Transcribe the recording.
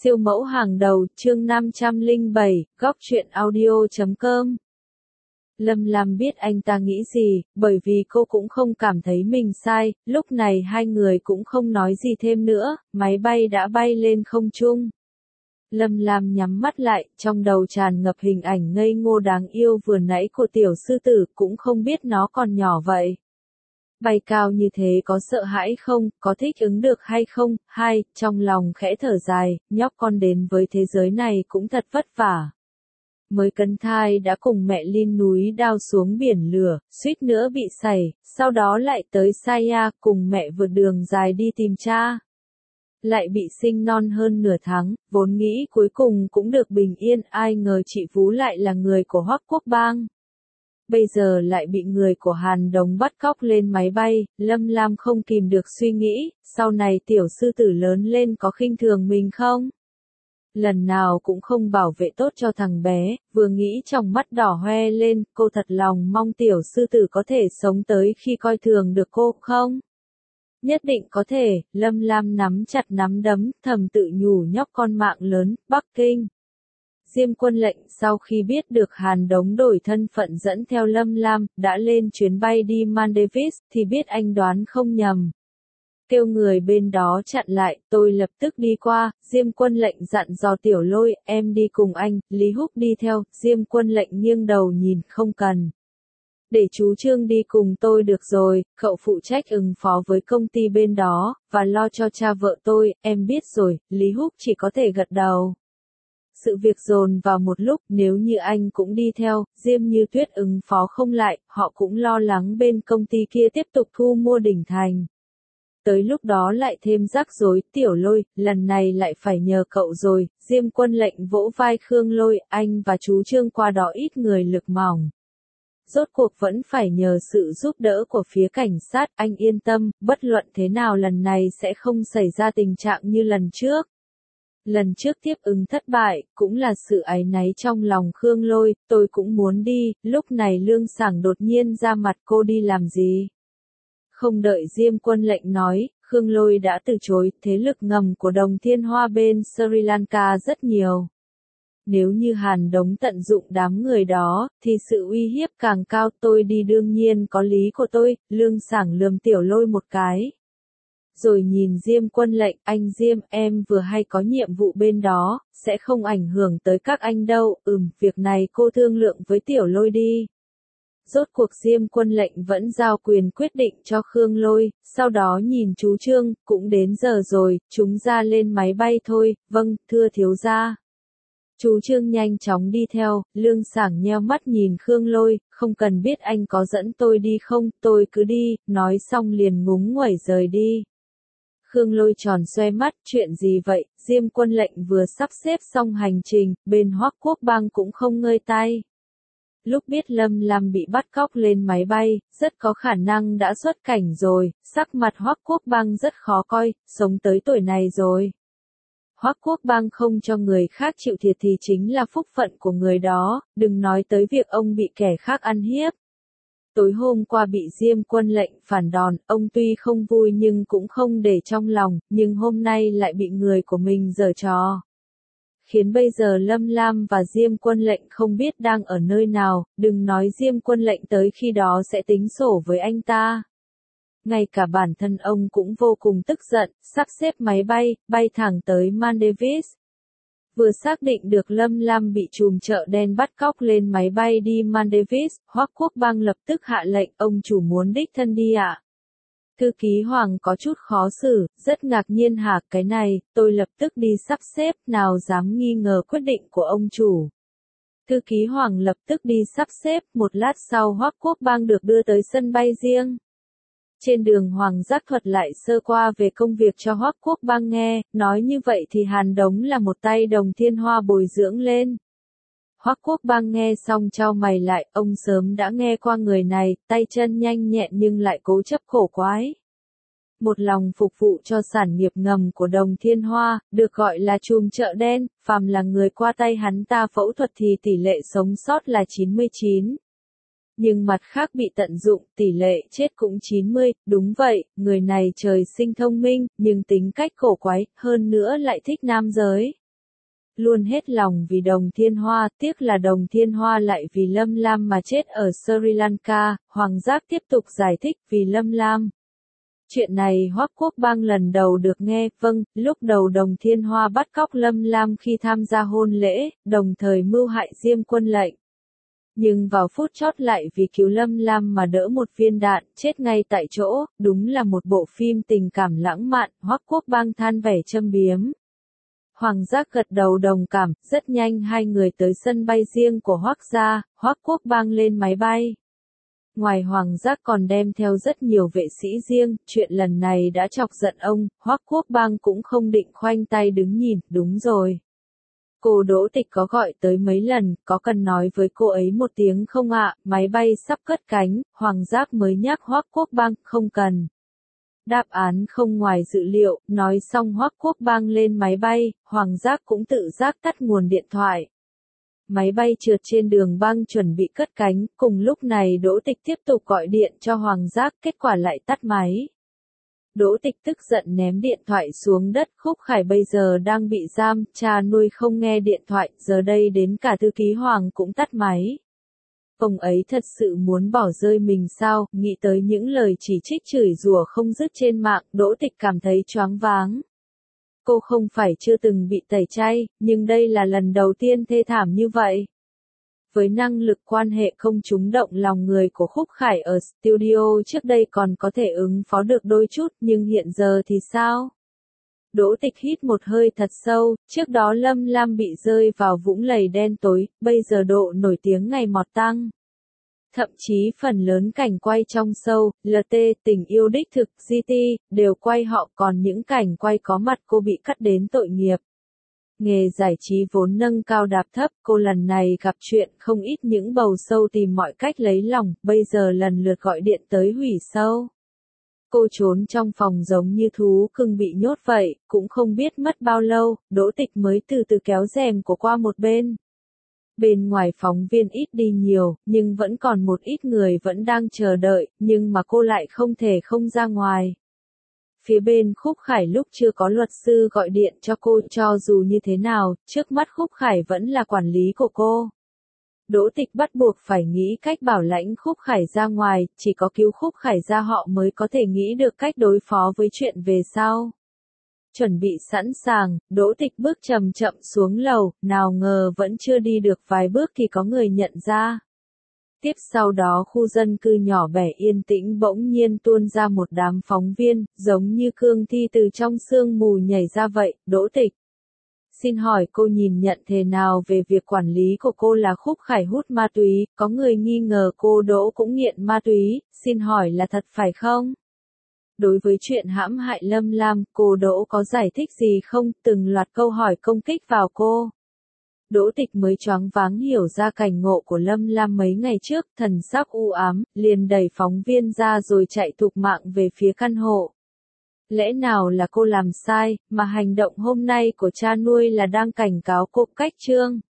Siêu mẫu hàng đầu, chương 507, góc truyện audio.com. Lâm Lam biết anh ta nghĩ gì, bởi vì cô cũng không cảm thấy mình sai, lúc này hai người cũng không nói gì thêm nữa, máy bay đã bay lên không trung. Lâm Lam nhắm mắt lại, trong đầu tràn ngập hình ảnh ngây ngô đáng yêu vừa nãy của tiểu sư tử, cũng không biết nó còn nhỏ vậy. Bay cao như thế có sợ hãi không, có thích ứng được hay không? Hai, trong lòng khẽ thở dài, nhóc con đến với thế giới này cũng thật vất vả. Mới cấn thai đã cùng mẹ lên núi đao xuống biển lửa, suýt nữa bị sảy, sau đó lại tới Saya cùng mẹ vượt đường dài đi tìm cha. Lại bị sinh non hơn nửa tháng, vốn nghĩ cuối cùng cũng được bình yên, ai ngờ chị Phú lại là người của Hoắc Quốc Bang. Bây giờ lại bị người của Hàn Đống bắt cóc lên máy bay, Lâm Lam không kìm được suy nghĩ, sau này tiểu sư tử lớn lên có khinh thường mình không? Lần nào cũng không bảo vệ tốt cho thằng bé, vừa nghĩ trong mắt đỏ hoe lên, cô thật lòng mong tiểu sư tử có thể sống tới khi coi thường được cô không? Nhất định có thể, Lâm Lam nắm chặt nắm đấm, thầm tự nhủ nhóc con mạng lớn, Bắc Kinh. Diêm Quân Lệnh sau khi biết được Hàn Đống đổi thân phận dẫn theo Lâm Lam, đã lên chuyến bay đi Maldives, thì biết anh đoán không nhầm. Kêu người bên đó chặn lại, tôi lập tức đi qua, Diêm Quân Lệnh dặn dò Tiểu Lôi, em đi cùng anh, Lý Húc đi theo, Diêm Quân Lệnh nghiêng đầu nhìn, không cần. Để chú Trương đi cùng tôi được rồi, cậu phụ trách ứng phó với công ty bên đó, và lo cho cha vợ tôi, em biết rồi, Lý Húc chỉ có thể gật đầu. Sự việc dồn vào một lúc, nếu như anh cũng đi theo, Diêm Như Tuyết ứng phó không lại, họ cũng lo lắng bên công ty kia tiếp tục thu mua đỉnh thành. Tới lúc đó lại thêm rắc rối, Tiểu Lôi, lần này lại phải nhờ cậu rồi, Diêm Quân Lệnh vỗ vai Khương Lôi, anh và chú Trương qua đó ít người lực mỏng. Rốt cuộc vẫn phải nhờ sự giúp đỡ của phía cảnh sát, anh yên tâm, bất luận thế nào lần này sẽ không xảy ra tình trạng như lần trước. Lần trước tiếp ứng thất bại, cũng là sự áy náy trong lòng Khương Lôi, tôi cũng muốn đi, lúc này Lương Sảng đột nhiên ra mặt cô đi làm gì? Không đợi Diêm Quân Lệnh nói, Khương Lôi đã từ chối, thế lực ngầm của Đồng Thiên Hoa bên Sri Lanka rất nhiều. Nếu như Hàn Đống tận dụng đám người đó, thì sự uy hiếp càng cao, tôi đi đương nhiên có lý của tôi, Lương Sảng lườm Tiểu Lôi một cái. Rồi nhìn Diêm Quân Lệnh, anh Diêm, em vừa hay có nhiệm vụ bên đó, sẽ không ảnh hưởng tới các anh đâu, việc này cô thương lượng với Tiểu Lôi đi. Rốt cuộc Diêm Quân Lệnh vẫn giao quyền quyết định cho Khương Lôi, sau đó nhìn chú Trương, cũng đến giờ rồi, chúng ra lên máy bay thôi, vâng, thưa thiếu gia. Chú Trương nhanh chóng đi theo, Lương Sảng nheo mắt nhìn Khương Lôi, không cần biết anh có dẫn tôi đi không, tôi cứ đi, nói xong liền ngúng nguẩy rời đi. Khương Lôi tròn xoe mắt, chuyện gì vậy, Diêm Quân Lệnh vừa sắp xếp xong hành trình, bên Hoắc Quốc Bang cũng không ngơi tay. Lúc biết Lâm Lam bị bắt cóc lên máy bay, rất có khả năng đã xuất cảnh rồi, sắc mặt Hoắc Quốc Bang rất khó coi, sống tới tuổi này rồi. Hoắc Quốc Bang không cho người khác chịu thiệt thì chính là phúc phận của người đó, đừng nói tới việc ông bị kẻ khác ăn hiếp. Tối hôm qua bị Diêm Quân Lệnh phản đòn, ông tuy không vui nhưng cũng không để trong lòng, nhưng hôm nay lại bị người của mình giở trò. Khiến bây giờ Lâm Lam và Diêm Quân Lệnh không biết đang ở nơi nào, đừng nói Diêm Quân Lệnh tới khi đó sẽ tính sổ với anh ta. Ngay cả bản thân ông cũng vô cùng tức giận, sắp xếp máy bay, bay thẳng tới Maldives. Vừa xác định được Lâm Lam bị trùm chợ đen bắt cóc lên máy bay đi Maldives, Hoắc Quốc Bang lập tức hạ lệnh, ông chủ muốn đích thân đi ạ. Thư ký Hoàng có chút khó xử, rất ngạc nhiên hả, cái này, tôi lập tức đi sắp xếp, nào dám nghi ngờ quyết định của ông chủ. Thư ký Hoàng lập tức đi sắp xếp, một lát sau Hoắc Quốc Bang được đưa tới sân bay riêng. Trên đường Hoàng giác thuật lại sơ qua về công việc cho Hoắc Quốc Bang nghe, nói như vậy thì Hàn Đống là một tay Đồng Thiên Hoa bồi dưỡng lên. Hoắc Quốc Bang nghe xong chau mày lại, ông sớm đã nghe qua người này, tay chân nhanh nhẹn nhưng lại cố chấp khổ quái. Một lòng phục vụ cho sản nghiệp ngầm của Đồng Thiên Hoa, được gọi là trùm chợ đen, phàm là người qua tay hắn ta phẫu thuật thì tỷ lệ sống sót là 99. Nhưng mặt khác bị tận dụng, tỷ lệ chết cũng 90, đúng vậy, người này trời sinh thông minh, nhưng tính cách cổ quái, hơn nữa lại thích nam giới. luôn hết lòng vì Đồng Thiên Hoa, tiếc là Đồng Thiên Hoa lại vì Lâm Lam mà chết ở Sri Lanka. Hoàng Giác tiếp tục giải thích vì Lâm Lam. Chuyện này Hoắc Quốc Bang lần đầu được nghe. Vâng, lúc đầu Đồng Thiên Hoa bắt cóc Lâm Lam khi tham gia hôn lễ, đồng thời mưu hại Diêm Quân Lệnh. Nhưng vào phút chót lại vì cứu Lâm Lam mà đỡ một viên đạn, chết ngay tại chỗ. Đúng là một bộ phim tình cảm lãng mạn. Hoắc Quốc Bang than vẻ châm biếm. Hoàng Giác gật đầu đồng cảm. Rất nhanh hai người tới sân bay riêng của Hoắc gia. Hoắc Quốc Bang lên máy bay. Ngoài Hoàng Giác còn đem theo rất nhiều vệ sĩ riêng. Chuyện lần này đã chọc giận ông. Hoắc Quốc Bang cũng không định khoanh tay đứng nhìn. Đúng rồi. Cô Đỗ Tịch có gọi tới mấy lần, có cần nói với cô ấy một tiếng không ạ? Máy bay sắp cất cánh. Hoàng Giác mới nhắc Hoắc Quốc Bang. Không cần. Đáp án không ngoài dự liệu. Nói xong Hoắc Quốc Bang lên máy bay. Hoàng Giác cũng tự giác tắt nguồn điện thoại. Máy bay trượt trên đường băng chuẩn bị cất cánh. Cùng lúc này Đỗ Tịch tiếp tục gọi điện cho Hoàng Giác. Kết quả lại tắt máy. Đỗ Tịch tức giận ném điện thoại xuống đất. Khúc Khải bây giờ đang bị giam, cha nuôi không nghe điện thoại, giờ đây đến cả thư ký Hoàng cũng tắt máy. Ông ấy thật sự muốn bỏ rơi mình sao? Nghĩ tới những lời chỉ trích chửi rủa không dứt trên mạng, Đỗ Tịch cảm thấy choáng váng. Cô không phải chưa từng bị tẩy chay, nhưng đây là lần đầu tiên thê thảm như vậy. Với năng lực quan hệ không trúng động lòng người của Khúc Khải ở studio trước đây còn có thể ứng phó được đôi chút, nhưng hiện giờ thì sao? Đỗ Tịch hít một hơi thật sâu, trước đó Lâm Lam bị rơi vào vũng lầy đen tối, bây giờ độ nổi tiếng ngày một tăng. Thậm chí phần lớn cảnh quay trong show, LT, tình yêu đích thực, GT, đều quay họ, còn những cảnh quay có mặt cô bị cắt đến tội nghiệp. Nghề giải trí vốn nâng cao đạp thấp, cô lần này gặp chuyện không ít những bầu show tìm mọi cách lấy lòng, bây giờ lần lượt gọi điện tới hủy show. Cô trốn trong phòng giống như thú cưng bị nhốt vậy, cũng không biết mất bao lâu, Đỗ Tịch mới từ từ kéo rèm của qua một bên. Bên ngoài phóng viên ít đi nhiều, nhưng vẫn còn một ít người vẫn đang chờ đợi, nhưng mà cô lại không thể không ra ngoài. Phía bên Khúc Khải lúc chưa có luật sư gọi điện cho cô, cho dù như thế nào, trước mắt Khúc Khải vẫn là quản lý của cô. Đỗ Tịch bắt buộc phải nghĩ cách bảo lãnh Khúc Khải ra ngoài, chỉ có cứu Khúc Khải ra họ mới có thể nghĩ được cách đối phó với chuyện về sau. Chuẩn bị sẵn sàng, Đỗ Tịch bước chậm chậm xuống lầu, nào ngờ vẫn chưa đi được vài bước thì có người nhận ra. Tiếp sau đó khu dân cư nhỏ bé yên tĩnh bỗng nhiên tuôn ra một đám phóng viên, giống như cương thi từ trong sương mù nhảy ra vậy. Đỗ Tịch, xin hỏi cô nhìn nhận thế nào về việc quản lý của cô là Khúc Khải hút ma túy, có người nghi ngờ cô Đỗ cũng nghiện ma túy, xin hỏi là thật phải không? Đối với chuyện hãm hại Lâm Lam, cô Đỗ có giải thích gì không? Từng loạt câu hỏi công kích vào cô. Đỗ Tịch mới choáng váng hiểu ra cảnh ngộ của Lâm Lam mấy ngày trước, thần sắc u ám, liền đẩy phóng viên ra rồi chạy thục mạng về phía căn hộ. Lẽ nào là cô làm sai, mà hành động hôm nay của cha nuôi là đang cảnh cáo cô cách trương?